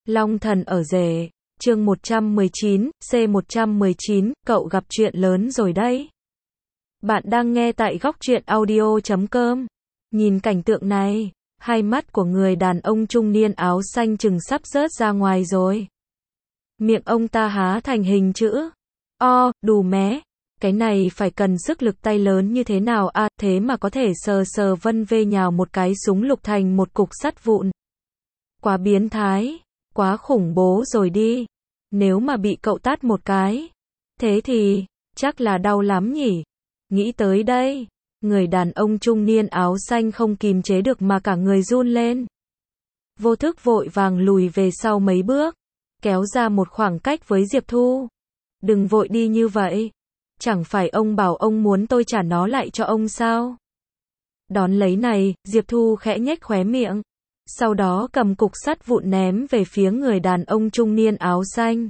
Long thần ở rể, chương 119, C119, cậu gặp chuyện lớn rồi đấy. Bạn đang nghe tại góc truyện audio.com. Nhìn cảnh tượng này, hai mắt của người đàn ông trung niên áo xanh chừng sắp rớt ra ngoài rồi. Miệng ông ta há thành hình chữ O, đù mé. Cái này phải cần sức lực tay lớn như thế nào à, thế mà có thể sờ sờ vân vê nhào một cái súng lục thành một cục sắt vụn. Quá biến thái, quá khủng bố rồi đi. Nếu mà bị cậu tát một cái, thế thì, chắc là đau lắm nhỉ. Nghĩ tới đây, người đàn ông trung niên áo xanh không kìm chế được mà cả người run lên. Vô thức vội vàng lùi về sau mấy bước, kéo ra một khoảng cách với Diệp Thu. Đừng vội đi như vậy. Chẳng phải ông bảo ông muốn tôi trả nó lại cho ông sao? Đón lấy này, Diệp Thu khẽ nhếch khóe miệng. Sau đó cầm cục sắt vụn ném về phía người đàn ông trung niên áo xanh.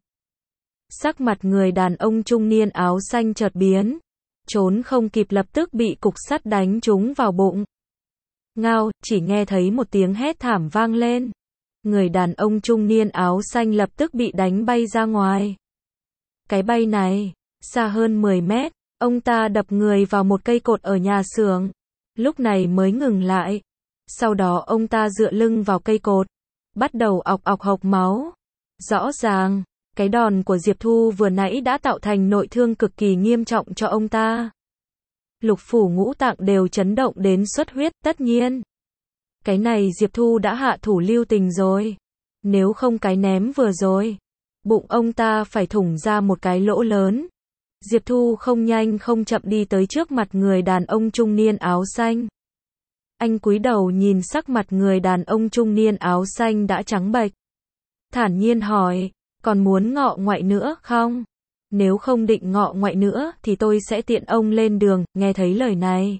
Sắc mặt người đàn ông trung niên áo xanh chợt biến. Trốn không kịp lập tức bị cục sắt đánh trúng vào bụng. Ngao, chỉ nghe thấy một tiếng hét thảm vang lên. Người đàn ông trung niên áo xanh lập tức bị đánh bay ra ngoài. Cái bay này, xa hơn 10 mét, ông ta đập người vào một cây cột ở nhà xưởng. Lúc này mới ngừng lại. Sau đó ông ta dựa lưng vào cây cột, bắt đầu ọc ọc hộc máu. Rõ ràng, cái đòn của Diệp Thu vừa nãy đã tạo thành nội thương cực kỳ nghiêm trọng cho ông ta. Lục phủ ngũ tạng đều chấn động đến xuất huyết, tất nhiên. Cái này Diệp Thu đã hạ thủ lưu tình rồi. Nếu không cái ném vừa rồi, bụng ông ta phải thủng ra một cái lỗ lớn. Diệp Thu không nhanh không chậm đi tới trước mặt người đàn ông trung niên áo xanh. Anh cúi đầu nhìn sắc mặt người đàn ông trung niên áo xanh đã trắng bệch. Thản nhiên hỏi, còn muốn ngọ ngoại nữa không? Nếu không định ngọ ngoại nữa thì tôi sẽ tiện ông lên đường. Nghe thấy lời này,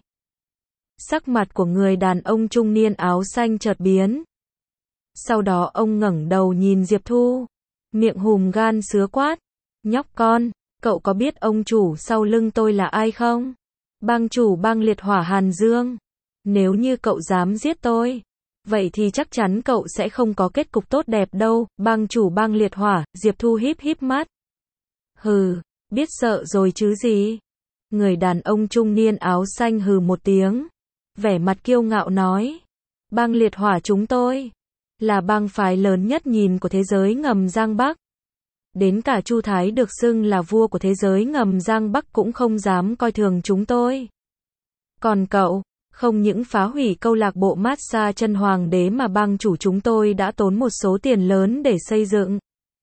sắc mặt của người đàn ông trung niên áo xanh chợt biến. Sau đó ông ngẩng đầu nhìn Diệp Thu, miệng hùm gan sứa quát, nhóc con, cậu có biết ông chủ sau lưng tôi là ai không? Bang chủ bang liệt hỏa Hàn Dương. Nếu như cậu dám giết tôi, vậy thì chắc chắn cậu sẽ không có kết cục tốt đẹp đâu. Bang chủ bang liệt hỏa. Diệp Thu híp híp mắt. Hừ, biết sợ rồi chứ gì. Người đàn ông trung niên áo xanh hừ một tiếng, vẻ mặt kiêu ngạo nói, bang liệt hỏa chúng tôi là bang phái lớn nhất nhìn của thế giới ngầm Giang Bắc. Đến cả Chu Thái được xưng là vua của thế giới ngầm Giang Bắc cũng không dám coi thường chúng tôi. Còn cậu, không những phá hủy câu lạc bộ massage chân hoàng đế mà bang chủ chúng tôi đã tốn một số tiền lớn để xây dựng.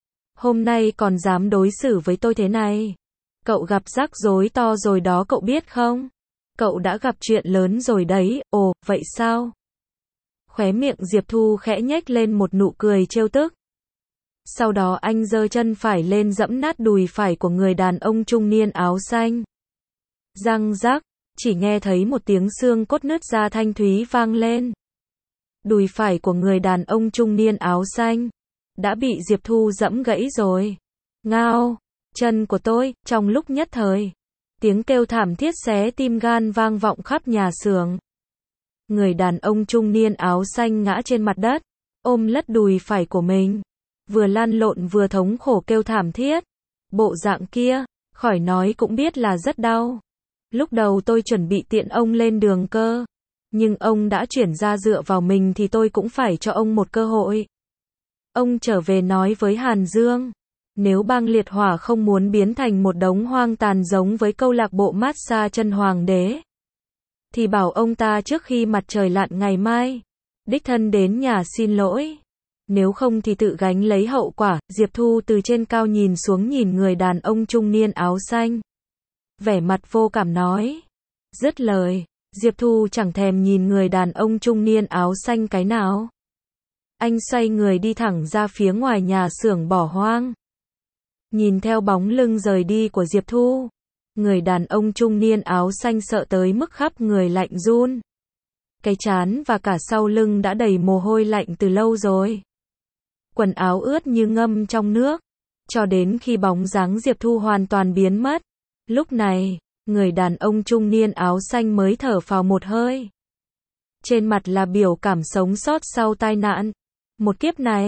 Hôm nay còn dám đối xử với tôi thế này. Cậu gặp rắc rối to rồi đó cậu biết không? Cậu đã gặp chuyện lớn rồi đấy. Ồ, vậy sao? Khóe miệng Diệp Thu khẽ nhếch lên một nụ cười trêu tức. Sau đó anh giơ chân phải lên giẫm nát đùi phải của người đàn ông trung niên áo xanh. Răng rắc, chỉ nghe thấy một tiếng xương cốt nứt ra thanh thúy vang lên. Đùi phải của người đàn ông trung niên áo xanh đã bị Diệp Thu giẫm gãy rồi. Ngao, chân của tôi. Trong lúc nhất thời, tiếng kêu thảm thiết xé tim gan vang vọng khắp nhà xưởng. Người đàn ông trung niên áo xanh ngã trên mặt đất, ôm lất đùi phải của mình, vừa lăn lộn vừa thống khổ kêu thảm thiết. Bộ dạng kia, khỏi nói cũng biết là rất đau. Lúc đầu tôi chuẩn bị tiện ông lên đường cơ, nhưng ông đã chuyển ra dựa vào mình thì tôi cũng phải cho ông một cơ hội. Ông trở về nói với Hàn Dương, nếu bang liệt hỏa không muốn biến thành một đống hoang tàn giống với câu lạc bộ massage chân hoàng đế, thì bảo ông ta trước khi mặt trời lặn ngày mai, đích thân đến nhà xin lỗi. Nếu không thì tự gánh lấy hậu quả. Diệp Thu từ trên cao nhìn xuống nhìn người đàn ông trung niên áo xanh, vẻ mặt vô cảm nói. Dứt lời, Diệp Thu chẳng thèm nhìn người đàn ông trung niên áo xanh cái nào. Anh xoay người đi thẳng ra phía ngoài nhà xưởng bỏ hoang. Nhìn theo bóng lưng rời đi của Diệp Thu, người đàn ông trung niên áo xanh sợ tới mức khắp người lạnh run. Cái trán và cả sau lưng đã đầy mồ hôi lạnh từ lâu rồi. Quần áo ướt như ngâm trong nước, cho đến khi bóng dáng Diệp Thu hoàn toàn biến mất. Lúc này, người đàn ông trung niên áo xanh mới thở phào một hơi. Trên mặt là biểu cảm sống sót sau tai nạn. Một kiếp này,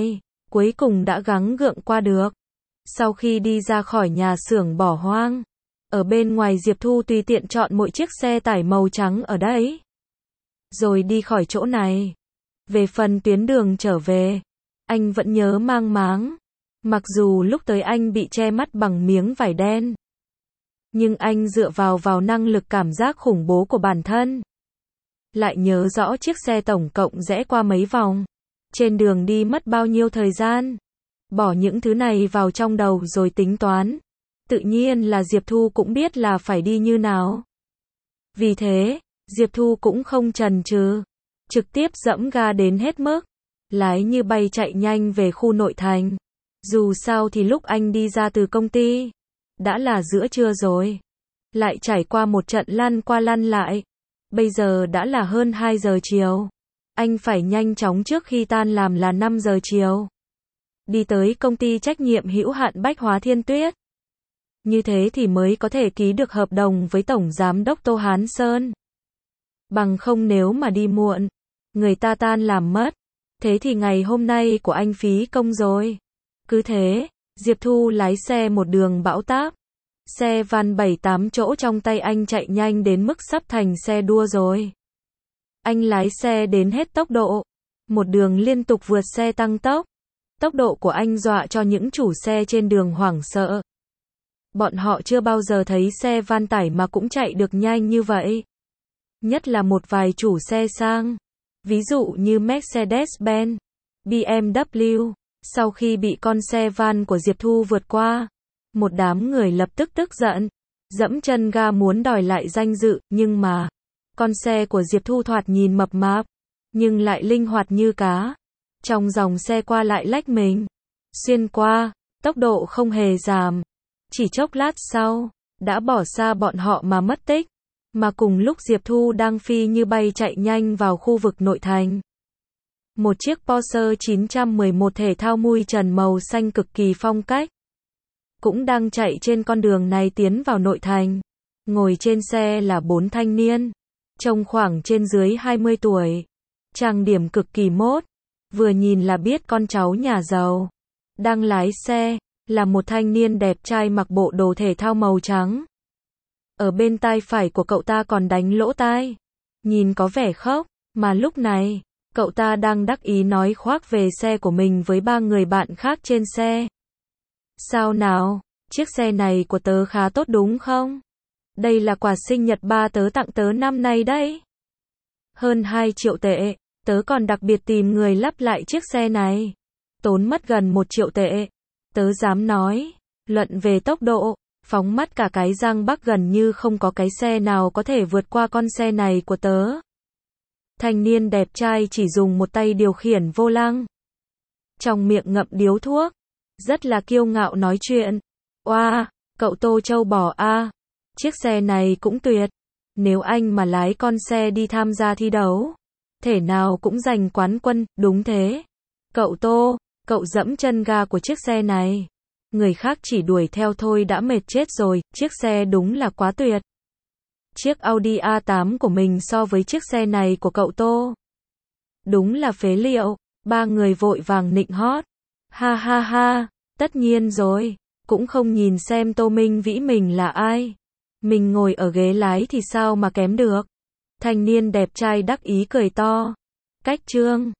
cuối cùng đã gắng gượng qua được. Sau khi đi ra khỏi nhà xưởng bỏ hoang, ở bên ngoài Diệp Thu tùy tiện chọn một chiếc xe tải màu trắng ở đấy, rồi đi khỏi chỗ này. Về phần tuyến đường trở về, anh vẫn nhớ mang máng. Mặc dù lúc tới anh bị che mắt bằng miếng vải đen, nhưng anh dựa vào năng lực cảm giác khủng bố của bản thân, lại nhớ rõ chiếc xe tổng cộng rẽ qua mấy vòng, trên đường đi mất bao nhiêu thời gian. Bỏ những thứ này vào trong đầu rồi tính toán, tự nhiên là Diệp Thu cũng biết là phải đi như nào. Vì thế, Diệp Thu cũng không chần chừ, trực tiếp giẫm ga đến hết mức, lái như bay chạy nhanh về khu nội thành. Dù sao thì lúc anh đi ra từ công ty, đã là giữa trưa rồi. Lại trải qua một trận lăn qua lăn lại. Bây giờ đã là hơn 2 giờ chiều. Anh phải nhanh chóng trước khi tan làm là 5 giờ chiều. Đi tới công ty trách nhiệm hữu hạn Bách Hóa Thiên Tuyết. Như thế thì mới có thể ký được hợp đồng với Tổng Giám đốc Tô Hán Sơn. Bằng không nếu mà đi muộn, người ta tan làm mất. Thế thì ngày hôm nay của anh phí công rồi. Cứ thế, Diệp Thu lái xe một đường bão táp. Xe van 7-8 chỗ trong tay anh chạy nhanh đến mức sắp thành xe đua rồi. Anh lái xe đến hết tốc độ. Một đường liên tục vượt xe tăng tốc. Tốc độ của anh dọa cho những chủ xe trên đường hoảng sợ. Bọn họ chưa bao giờ thấy xe van tải mà cũng chạy được nhanh như vậy. Nhất là một vài chủ xe sang. Ví dụ như Mercedes-Benz, BMW. Sau khi bị con xe van của Diệp Thu vượt qua, một đám người lập tức tức giận, giẫm chân ga muốn đòi lại danh dự, nhưng mà, con xe của Diệp Thu thoạt nhìn mập mạp, nhưng lại linh hoạt như cá. Trong dòng xe qua lại lách mình, xuyên qua, tốc độ không hề giảm. Chỉ chốc lát sau, đã bỏ xa bọn họ mà mất tích. Mà cùng lúc Diệp Thu đang phi như bay chạy nhanh vào khu vực nội thành. Một chiếc Porsche 911 thể thao mui trần màu xanh cực kỳ phong cách, cũng đang chạy trên con đường này tiến vào nội thành. Ngồi trên xe là 4 thanh niên, trông khoảng trên dưới 20 tuổi. Trang điểm cực kỳ mốt, vừa nhìn là biết con cháu nhà giàu. Đang lái xe, là một thanh niên đẹp trai mặc bộ đồ thể thao màu trắng. Ở bên tai phải của cậu ta còn đánh lỗ tai. Nhìn có vẻ khóc, mà lúc này, cậu ta đang đắc ý nói khoác về xe của mình với 3 người bạn khác trên xe. Sao nào, chiếc xe này của tớ khá tốt đúng không? Đây là quà sinh nhật ba tớ tặng tớ năm nay đấy. Hơn 2 triệu tệ, tớ còn đặc biệt tìm người lắp lại chiếc xe này. Tốn mất gần 1 triệu tệ. Tớ dám nói, luận về tốc độ, phóng mắt cả cái Giang Bắc gần như không có cái xe nào có thể vượt qua con xe này của tớ. Thanh niên đẹp trai chỉ dùng một tay điều khiển vô lăng, trong miệng ngậm điếu thuốc, rất là kiêu ngạo nói chuyện. Oa, cậu Tô Châu bò a, chiếc xe này cũng tuyệt. Nếu anh mà lái con xe đi tham gia thi đấu, thể nào cũng giành quán quân, đúng thế. Cậu Tô, cậu dẫm chân ga của chiếc xe này. Người khác chỉ đuổi theo thôi đã mệt chết rồi, chiếc xe đúng là quá tuyệt. Chiếc Audi A8 của mình so với chiếc xe này của cậu Tô, đúng là phế liệu. 3 người vội vàng nịnh hót. Ha ha ha, tất nhiên rồi, cũng không nhìn xem Tô Minh Vĩ mình là ai. Mình ngồi ở ghế lái thì sao mà kém được. Thanh niên đẹp trai đắc ý cười to. Cách trương.